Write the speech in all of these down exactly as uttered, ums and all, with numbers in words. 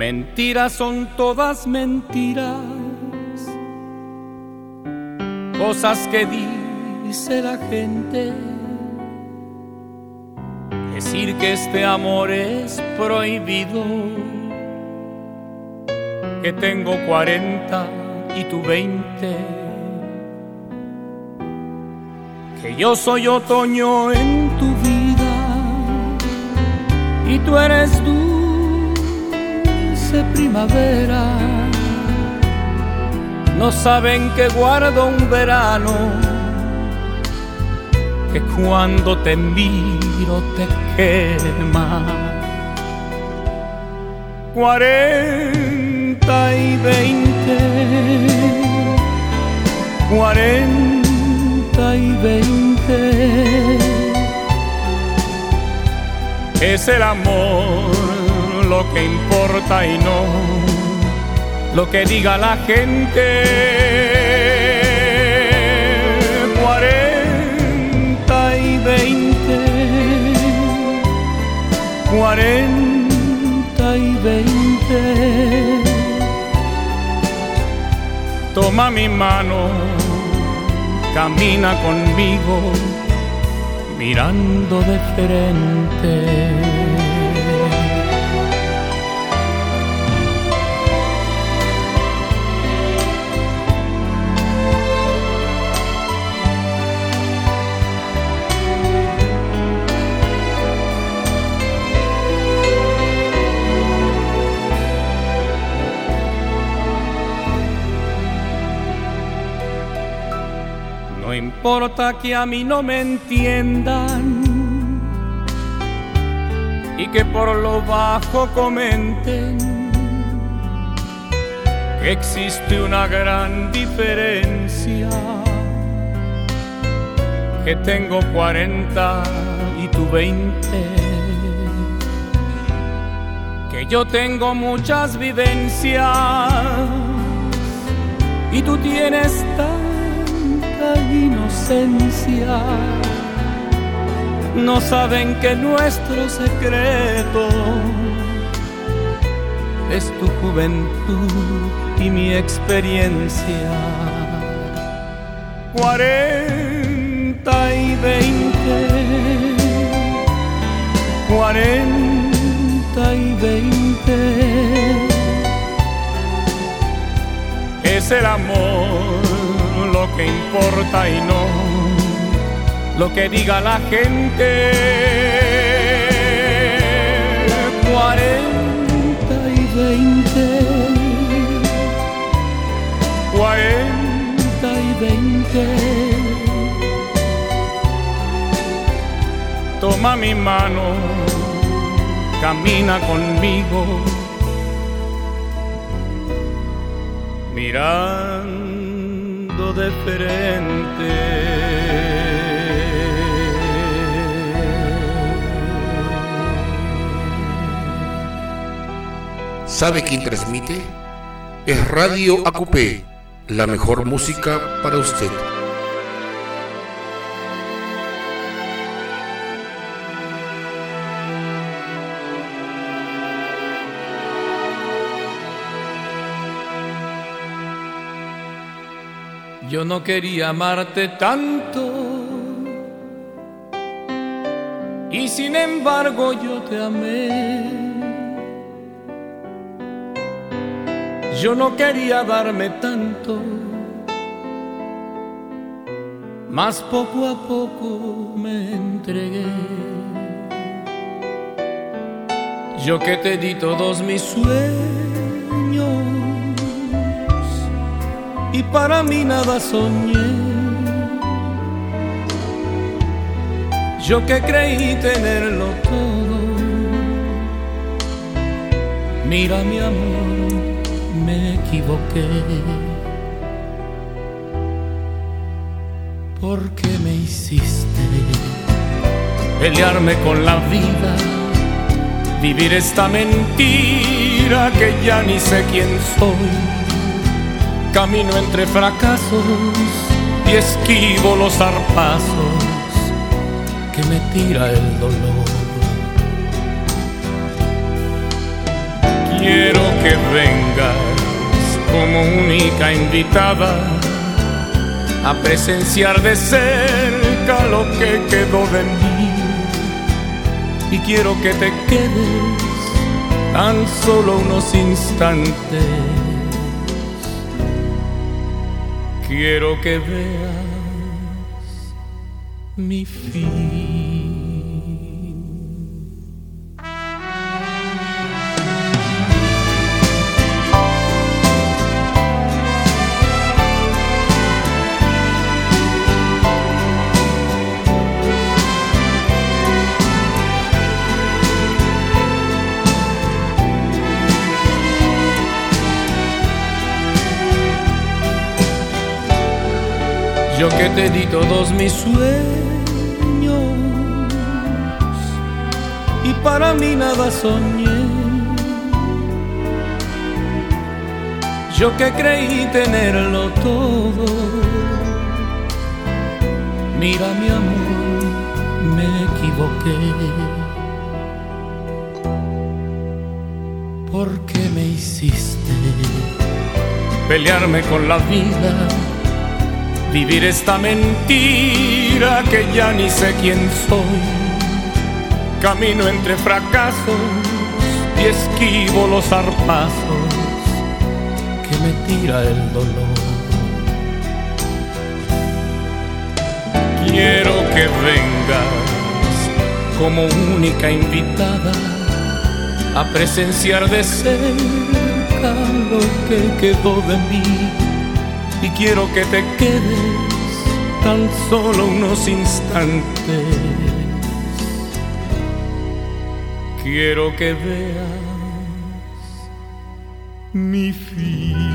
Mentiras son todas mentiras, cosas que dice la gente. Decir que este amor es prohibido, que tengo cuarenta y tú veinte, que yo soy otoño en tu vida y tú eres dulce primavera. No saben que guardo un verano, que cuando te miro te quema. Cuarenta y veinte, cuarenta y veinte. Es el amor lo que importa y no lo que diga la gente. Cuarenta y veinte, cuarenta y veinte. Toma mi mano, camina conmigo, mirando de frente. No importa que a mí no me entiendan y que por lo bajo comenten que existe una gran diferencia, que tengo cuarenta y tú veinte, que yo tengo muchas vivencias y tú tienes tanta inocencia. No saben que nuestro secreto es tu juventud y mi experiencia. Cuarenta y veinte, cuarenta y veinte. Es el amor lo que importa y no lo que diga la gente. Cuarenta y veinte, cuarenta y veinte. Toma mi mano, camina conmigo, mirando de frente. ¿Sabe quién transmite? Es Radio Acupé, la mejor música para usted. Yo no quería amarte tanto y sin embargo yo te amé. Yo no quería darme tanto, mas poco a poco me entregué. Yo que te di todos mis sueños y para mí nada soñé. Yo que creí tenerlo todo. Mira mi amor, me equivoqué. ¿Por qué me hiciste pelearme con la vida? Vivir esta mentira que ya ni sé quién soy. Camino entre fracasos y esquivo los zarpazos que me tira el dolor. Quiero que vengas como única invitada a presenciar de cerca lo que quedó de mí. Y quiero que te quedes tan solo unos instantes. Quiero que veas mi fin. Yo que te di todos mis sueños y para mí nada soñé. Yo que creí tenerlo todo. Mira mi amor, me equivoqué. ¿Por qué me hiciste pelearme con la vida? Vivir esta mentira que ya ni sé quién soy. Camino entre fracasos y esquivo los zarpazos que me tira el dolor. Quiero que vengas como única invitada a presenciar de cerca lo que quedó de mí. Y quiero que te quedes tan solo unos instantes. Quiero que veas mi fin.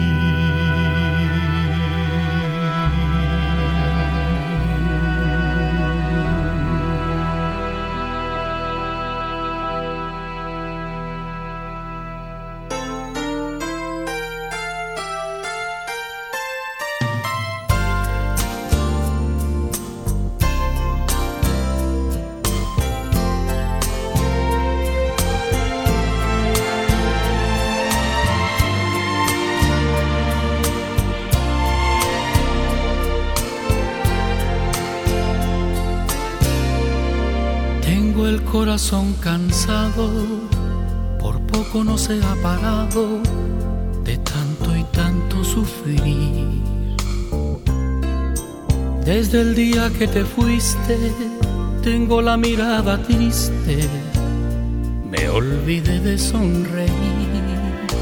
El corazón cansado, por poco no se ha parado de tanto y tanto sufrir. Desde el día que te fuiste, tengo la mirada triste, me olvidé de sonreír.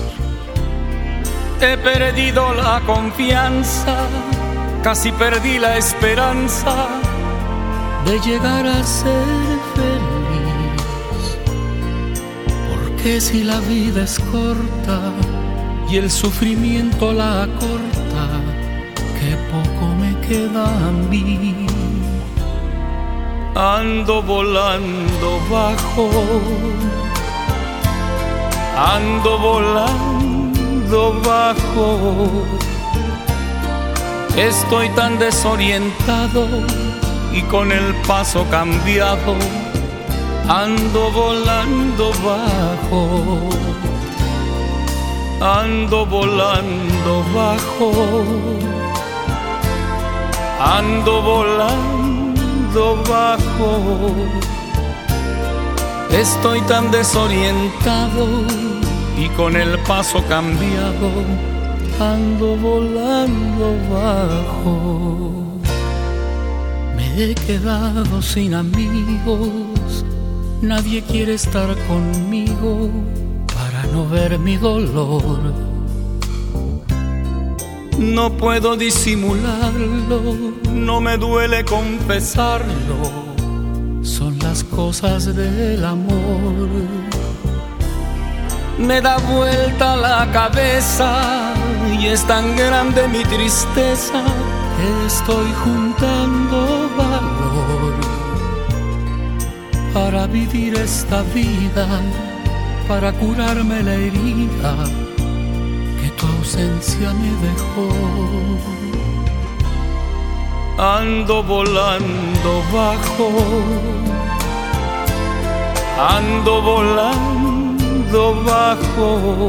He perdido la confianza, casi perdí la esperanza de llegar a ser feliz. Porque si la vida es corta y el sufrimiento la acorta, que poco me queda a mí. Ando volando bajo, ando volando bajo. Estoy tan desorientado y con el paso cambiado, ando volando bajo, ando volando bajo, ando volando bajo. Estoy tan desorientado y con el paso cambiado, ando volando bajo. Me he quedado sin amigos, nadie quiere estar conmigo para no ver mi dolor. No puedo disimularlo, no me duele confesarlo, son las cosas del amor. Me da vuelta la cabeza y es tan grande mi tristeza que estoy juntando valor para vivir esta vida, para curarme la herida que tu ausencia me dejó. Ando volando bajo, ando volando volando bajo.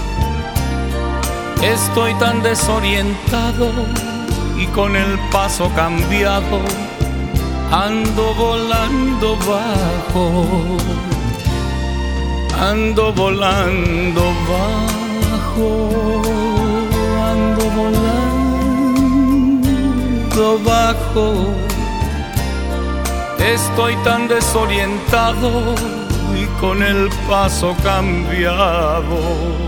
Estoy tan desorientado y con el paso cambiado, ando volando bajo, ando volando bajo, ando volando bajo. Estoy tan desorientado y con el paso cambiado,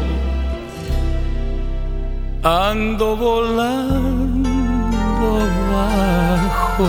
ando volando bajo.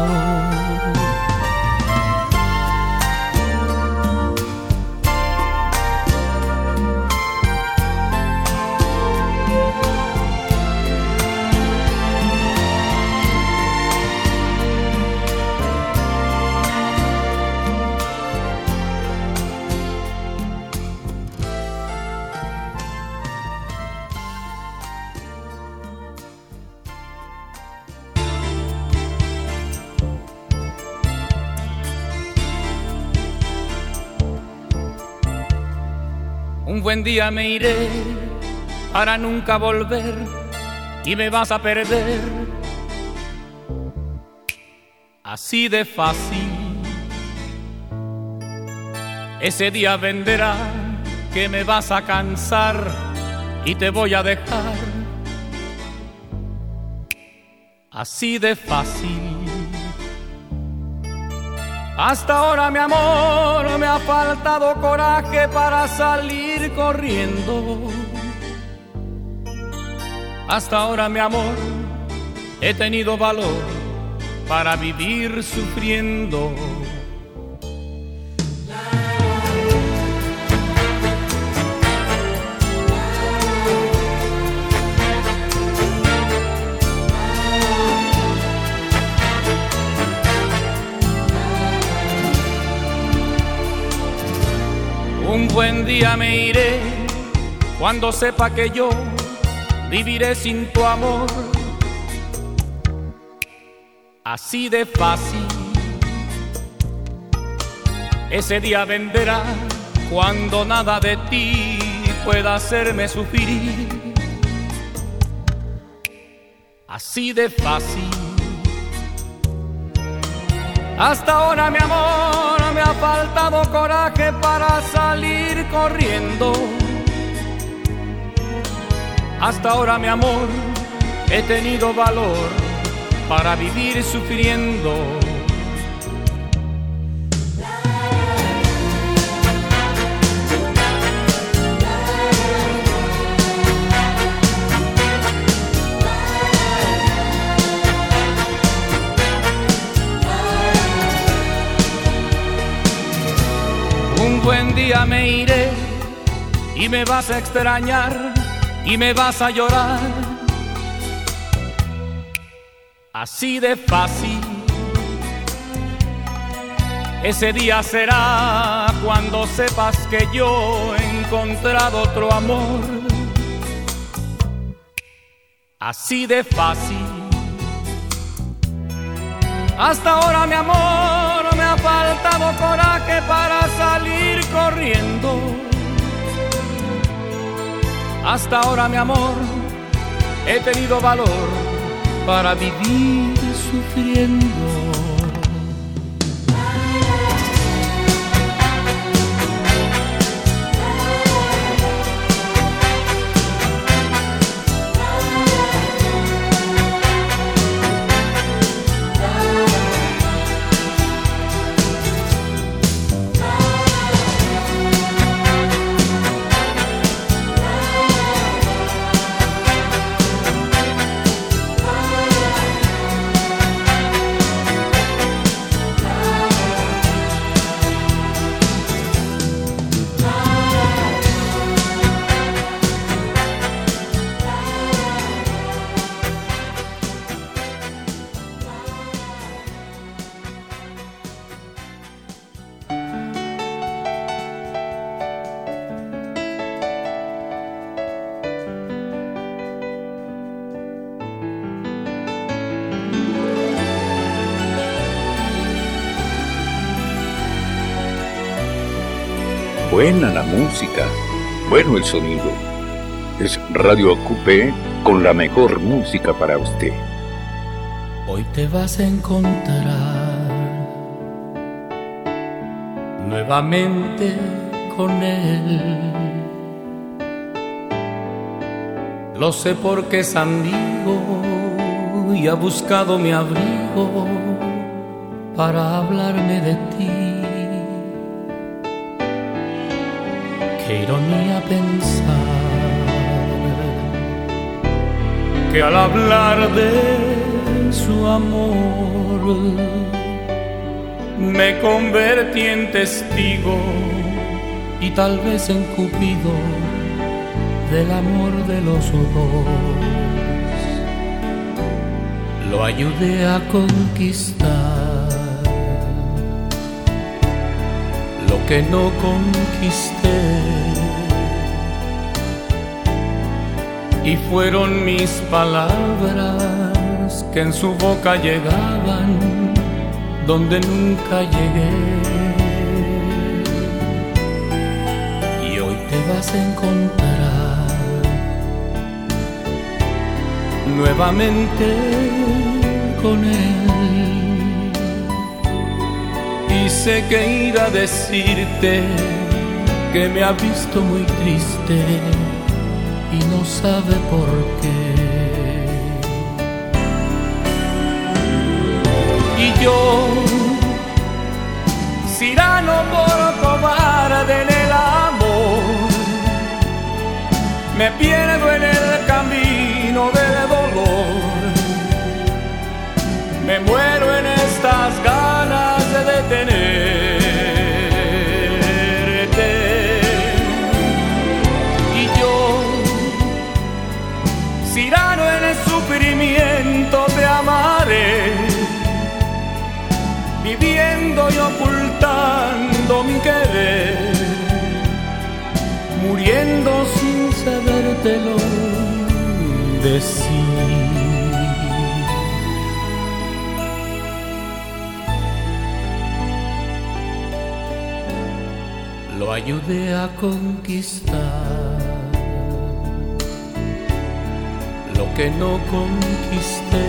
Un buen día me iré para nunca volver y me vas a perder, así de fácil. Ese día vendrá que me vas a cansar y te voy a dejar, así de fácil. Hasta ahora, mi amor, me ha faltado coraje para salir corriendo. Hasta ahora, mi amor, he tenido valor para vivir sufriendo. Un buen día me iré cuando sepa que yo viviré sin tu amor, así de fácil. Ese día vendrá cuando nada de ti pueda hacerme sufrir, así de fácil. Hasta ahora, mi amor, me ha faltado coraje para salir corriendo. Hasta ahora, mi amor, he tenido valor para vivir sufriendo. Un buen día me iré y me vas a extrañar y me vas a llorar, así de fácil. Ese día será cuando sepas que yo he encontrado otro amor, así de fácil. Hasta ahora, mi amor, me ha faltado coraje para salir corriendo. Hasta ahora, mi amor, he tenido valor para vivir sufriendo. buena la música, bueno el sonido. Es Radio Acupé con la mejor música para usted. Hoy te vas a encontrar nuevamente con él. Lo sé porque es amigo y ha buscado mi abrigo para hablarme de ti. Qué ironía pensar que al hablar de su amor me convertí en testigo y tal vez en Cupido del amor de los dos. Lo ayudé a conquistar lo que no conquisté, y fueron mis palabras que en su boca llegaban donde nunca llegué. Y hoy te vas a encontrar nuevamente con él, y sé que irá a decirte que me ha visto muy triste y no sabe por qué. Y yo, Cyrano por cobarde en el amor, me pierdo en el camino del dolor, me muero en estas ganas de detenerte. Y yo, Cyrano en el sufrimiento te amaré, viviendo y ocultando mi querer, muriendo sin sabértelo decir. Lo ayudé a conquistar lo que no conquisté,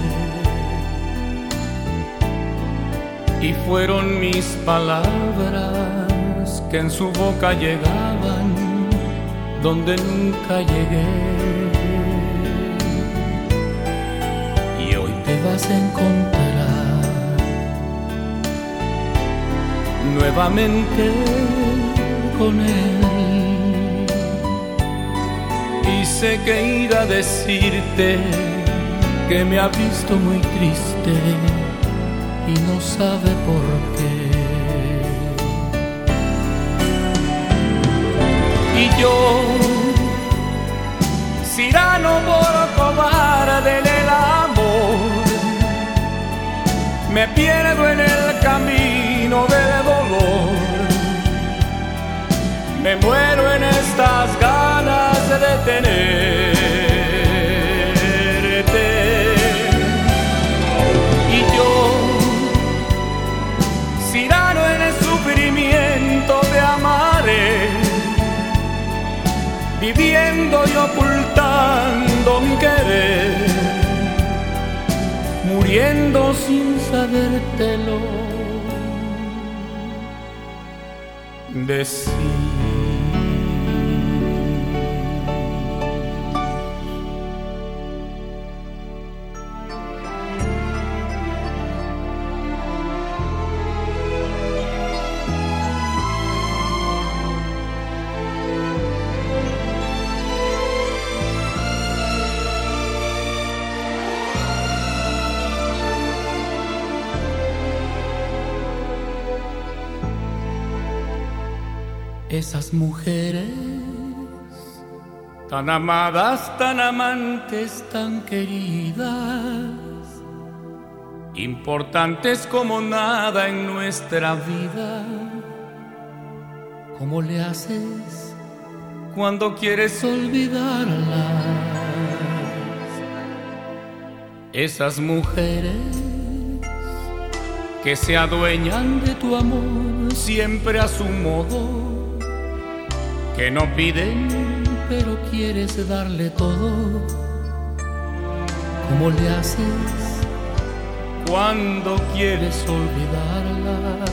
y fueron mis palabras que en su boca llegaban donde nunca llegué. Y hoy te vas a encontrar nuevamente con él, y sé que irá a decirte que me ha visto muy triste y no sabe por qué. Y yo, Cyrano por cobarde en el amor, me pierdo en el camino del dolor, me muero en estas ganas de detenerte. Y yo, Cyrano en el sufrimiento te amaré, viviendo y ocultando mi querer, muriendo sin sabértelo decir. Esas mujeres tan amadas, tan amantes, tan queridas, importantes como nada en nuestra vida, ¿cómo le haces cuando quieres olvidarlas? Esas mujeres que se adueñan de tu amor siempre a su modo, que no piden, pero quieres darle todo. ¿Cómo le haces cuando quieres olvidarlas?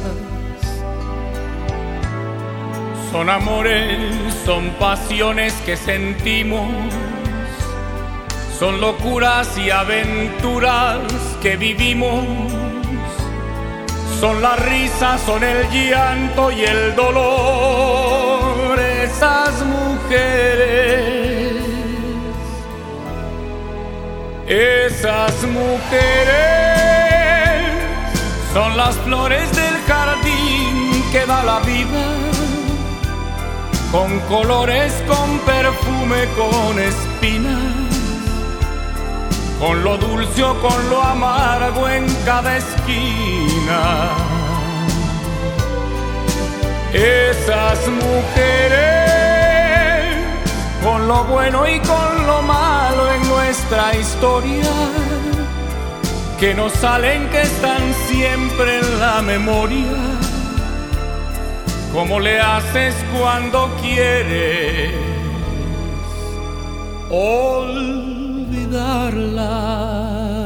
Son amores, son pasiones que sentimos, son locuras y aventuras que vivimos, son la risa, son el llanto y el dolor. Esas mujeres, esas mujeres son las flores del jardín que da la vida, con colores, con perfume, con espinas, con lo dulce o con lo amargo en cada esquina. Esas mujeres, con lo bueno y con lo malo en nuestra historia, que no salen, que están siempre en la memoria. ¿Cómo le haces cuando quieres olvidarla?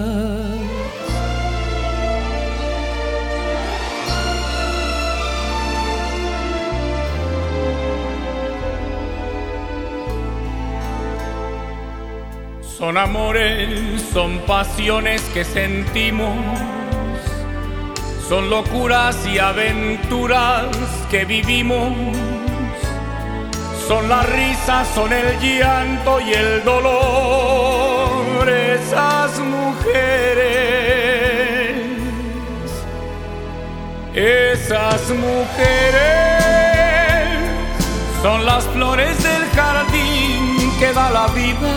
Son amores, son pasiones que sentimos, son locuras y aventuras que vivimos, son las risas, son el llanto y el dolor. Esas mujeres, esas mujeres son las flores del jardín que da la vida,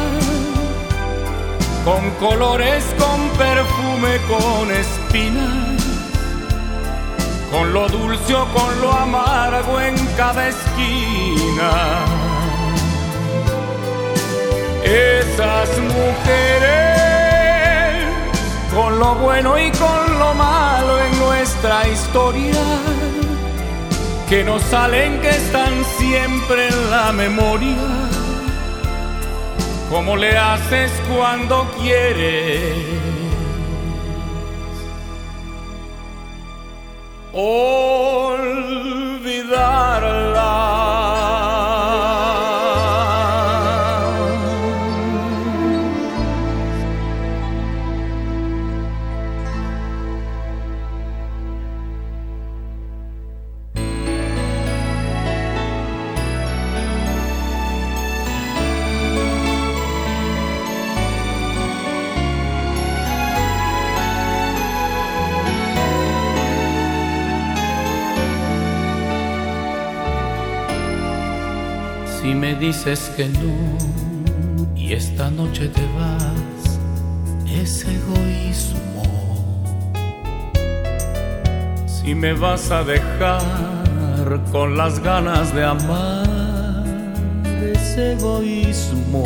con colores, con perfume, con espinas, con lo dulce o con lo amargo en cada esquina. Esas mujeres, con lo bueno y con lo malo en nuestra historia, que no salen, que están siempre en la memoria. ¿Cómo le haces cuando quieres olvidarla? Si me dices que no y esta noche te vas, es egoísmo. Si me vas a dejar con las ganas de amar, es egoísmo.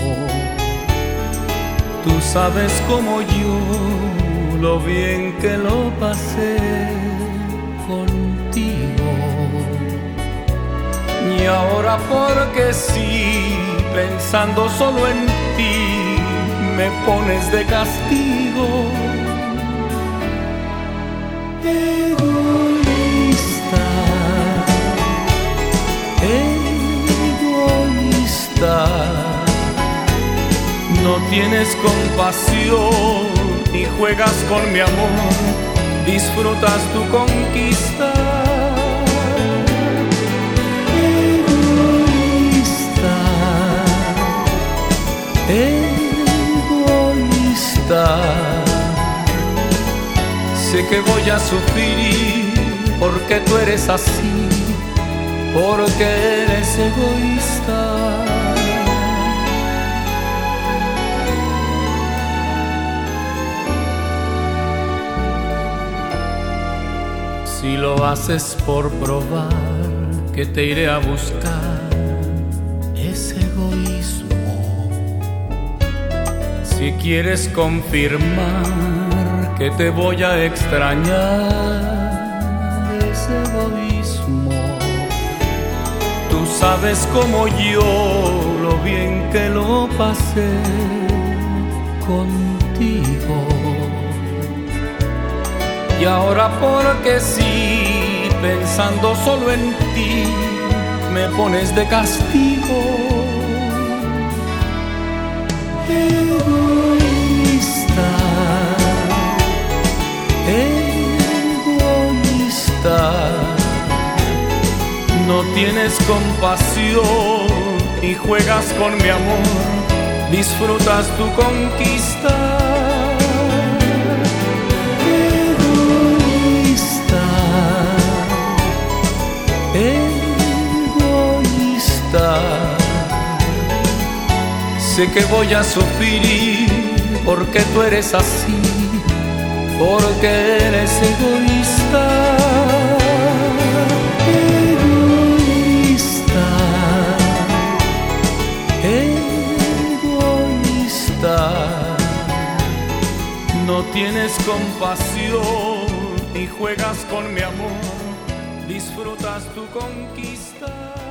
Tú sabes como yo lo bien que lo pasé contigo. Y ahora porque sí, pensando solo en ti, me pones de castigo. Egoísta, egoísta, no tienes compasión ni juegas con mi amor, disfrutas tu conquista. Egoísta, sé que voy a sufrir porque tú eres así, porque eres egoísta. Si lo haces por probar que te iré a buscar, es egoísmo. Si quieres confirmar que te voy a extrañar, es egoísmo. Tú sabes como yo lo bien que lo pasé contigo. Y ahora porque sí, pensando solo en ti, me pones de castigo. Egoísta, egoísta, no tienes compasión y juegas con mi amor, disfrutas tu conquista. Egoísta, egoísta, sé que voy a sufrir porque tú eres así, porque eres egoísta. Egoísta, egoísta, no tienes compasión y juegas con mi amor, disfrutas tu conquista.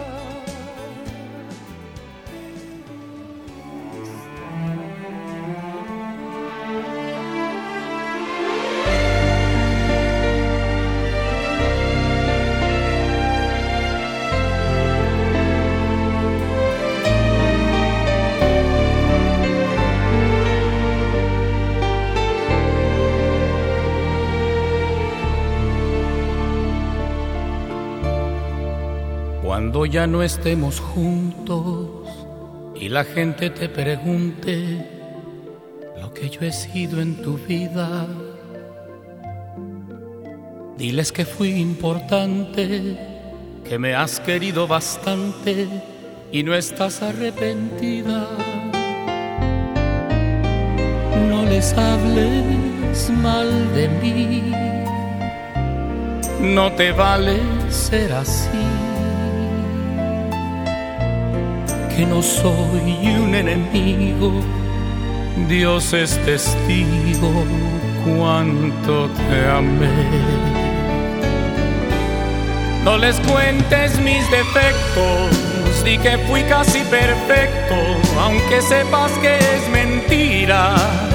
Cuando ya no estemos juntos y la gente te pregunte lo que yo he sido en tu vida, diles que fui importante, que me has querido bastante y no estás arrepentida. No les hables mal de mí, no te vale ser así. Que no soy un enemigo, Dios es testigo cuánto te amé. No les cuentes mis defectos, di que fui casi perfecto, aunque sepas que es mentira.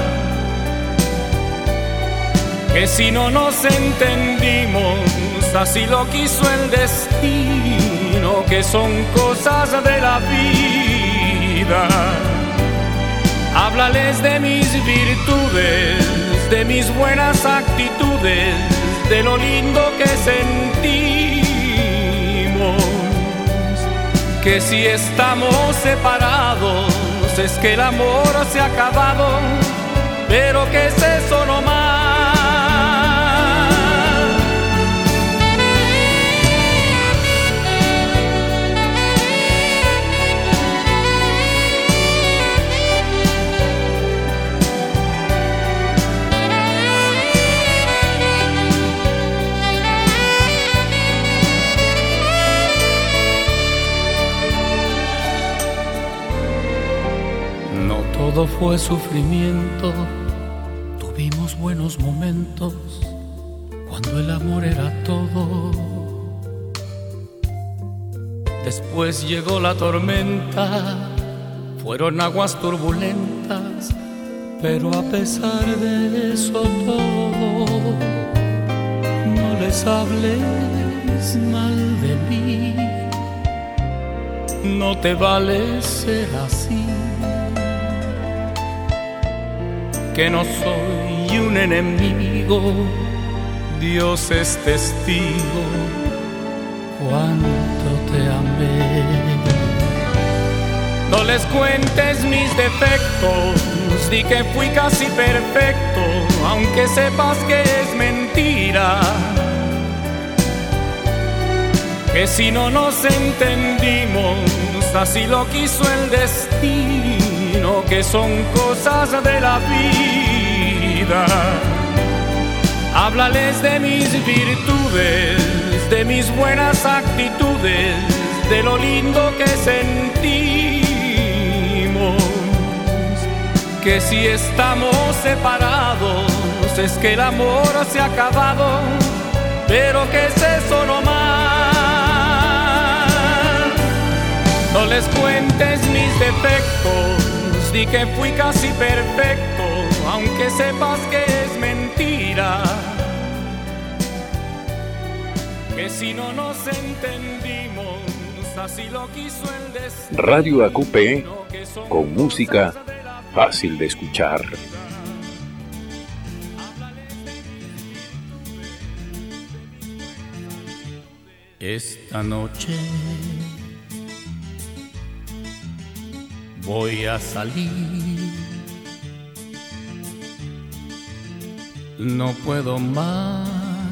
Que si no nos entendimos, así lo quiso el destino, que son cosas de la vida. Háblales de mis virtudes, de mis buenas actitudes, de lo lindo que sentimos. Que si estamos separados, es que el amor se ha acabado, pero ¿qué es eso nomás? Todo fue sufrimiento, tuvimos buenos momentos cuando el amor era todo. Después llegó la tormenta, fueron aguas turbulentas, pero a pesar de eso todo, no les hables mal de mí, no te vale ser así. Que no soy un enemigo, Dios es testigo cuánto te amé. No les cuentes mis defectos, di que fui casi perfecto, aunque sepas que es mentira. Que si no nos entendimos, así lo quiso el destino, que son cosas de la vida. Háblales de mis virtudes, de mis buenas actitudes, de lo lindo que sentimos. Que si estamos separados, es que el amor se ha acabado, pero ¿qué es eso nomás? No les cuentes mis defectos, di que fui casi perfecto, aunque sepas que es mentira, que si no nos entendimos, así lo quiso el destino. Radio A Q P, con música fácil de escuchar. Esta noche voy a salir, no puedo más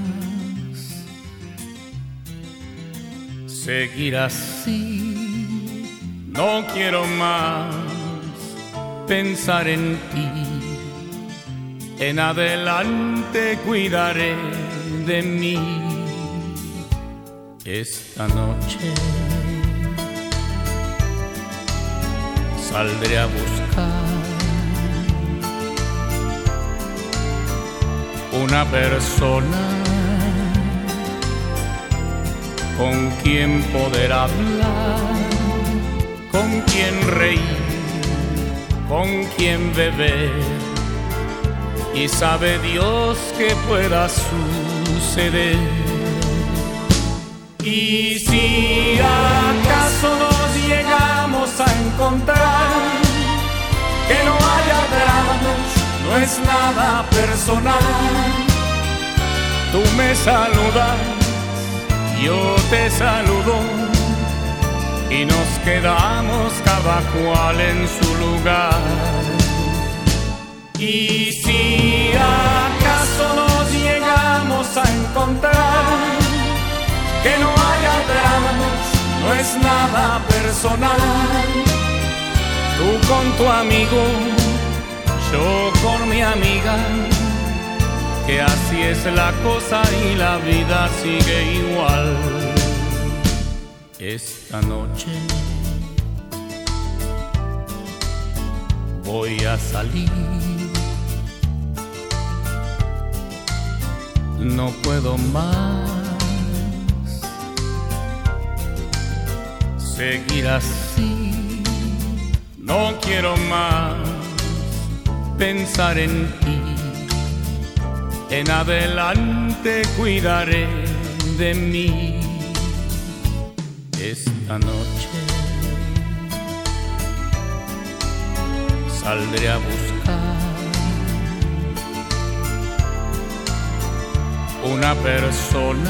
seguir así, no quiero más pensar en ti, en adelante cuidaré de mí. Esta noche saldré a buscar una persona con quien poder hablar, con quien reír, con quien beber, y sabe Dios que pueda suceder. Y si acaso nos llegamos a encontrar, que no haya dramas, no es nada personal. Tú me saludas, yo te saludo, y nos quedamos cada cual en su lugar. Y si acaso nos llegamos a encontrar, que no haya dramas, no es nada personal. Tú con tu amigo, yo con mi amiga, que así es la cosa y la vida sigue igual. Esta noche voy a salir, no puedo más seguir así, no quiero más pensar en ti, en adelante cuidaré de mí. Esta noche saldré a buscar una persona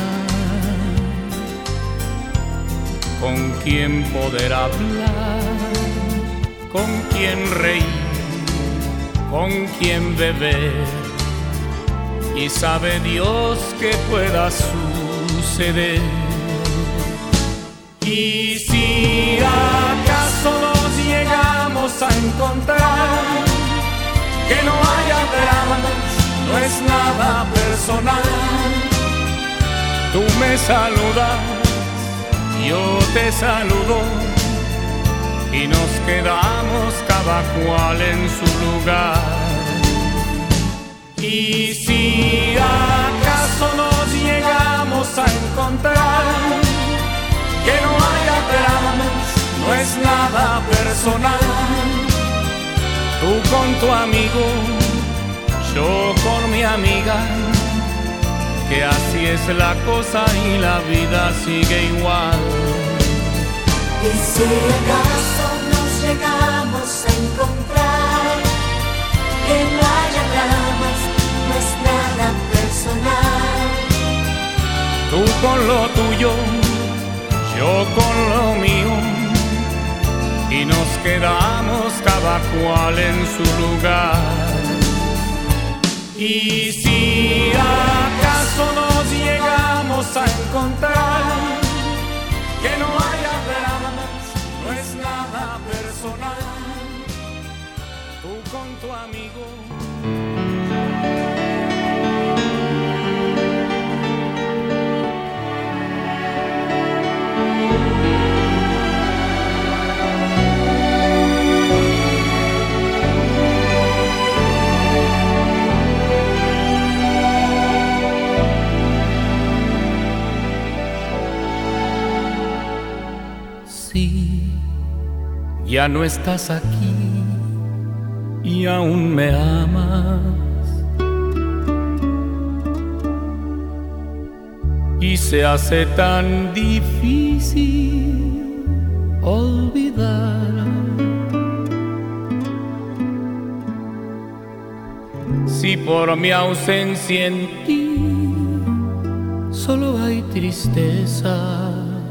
con quien poder hablar, con quien reír, con quien beber, y sabe Dios que pueda suceder. Y si acaso nos llegamos a encontrar, que no haya dramas, no es nada personal. Tú me saludas, yo te saludo, y nos quedamos cada cual en su lugar. Y si acaso nos llegamos a encontrar, que no haya dramas, no es nada personal. Tú con tu amigo, yo con mi amiga, que así es la cosa y la vida sigue igual. Y si acaso nos llegamos a encontrar, que no haya dramas, no es nada personal. Tú con lo tuyo, yo con lo mío, y nos quedamos cada cual en su lugar. Y si acaso nos llegamos a encontrar, que no haya dramas, no es nada personal. Tú con tu amigo, ya no estás aquí y aún me amas. Y se hace tan difícil olvidar. Si por mi ausencia en ti solo hay tristeza,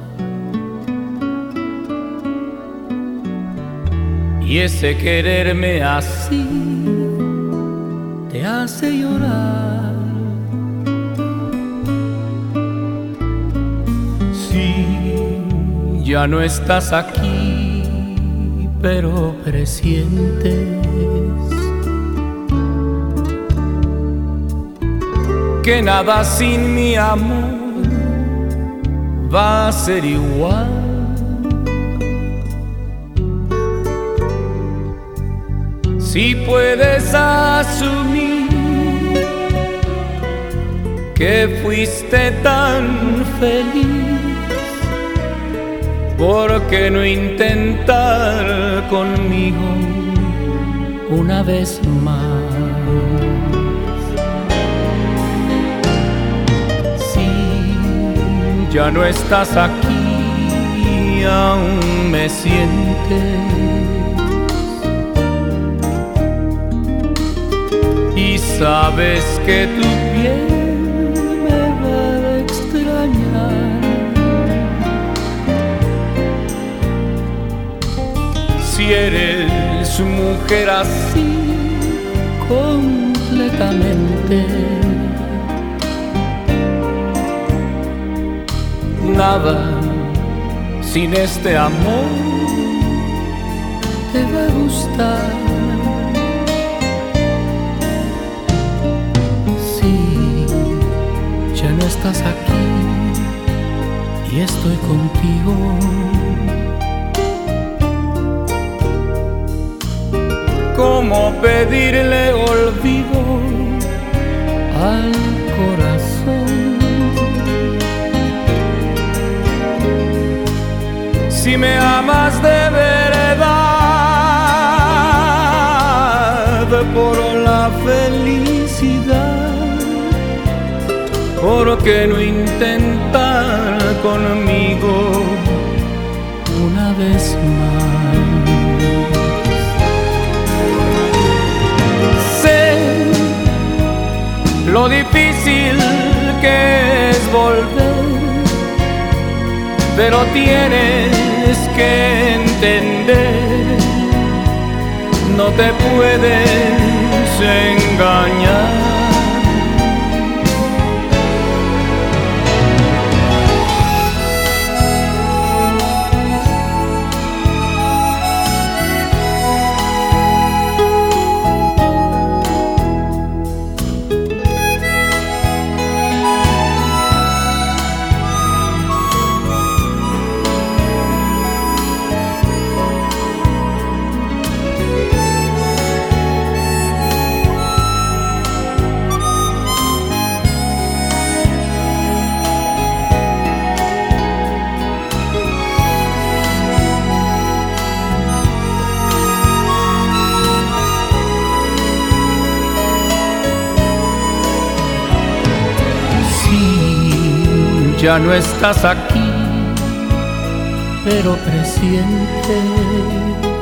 y ese quererme así te hace llorar. Sí, ya no estás aquí, pero presientes que nada sin mi amor va a ser igual. Si puedes asumir que fuiste tan feliz, ¿por qué no intentar conmigo una vez más? Si ya no estás aquí, aún me sientes, y sabes que tu piel me va a extrañar. Si eres mujer así completamente, nada sin este amor te va a gustar. Ya no estás aquí y estoy contigo. ¿Cómo pedirle olvido al corazón? Si me amas de verdad por la felicidad, ¿por qué no intentar conmigo una vez más? Sé lo difícil que es volver, pero tienes que entender, no te puedes engañar. Ya no estás aquí, pero presientes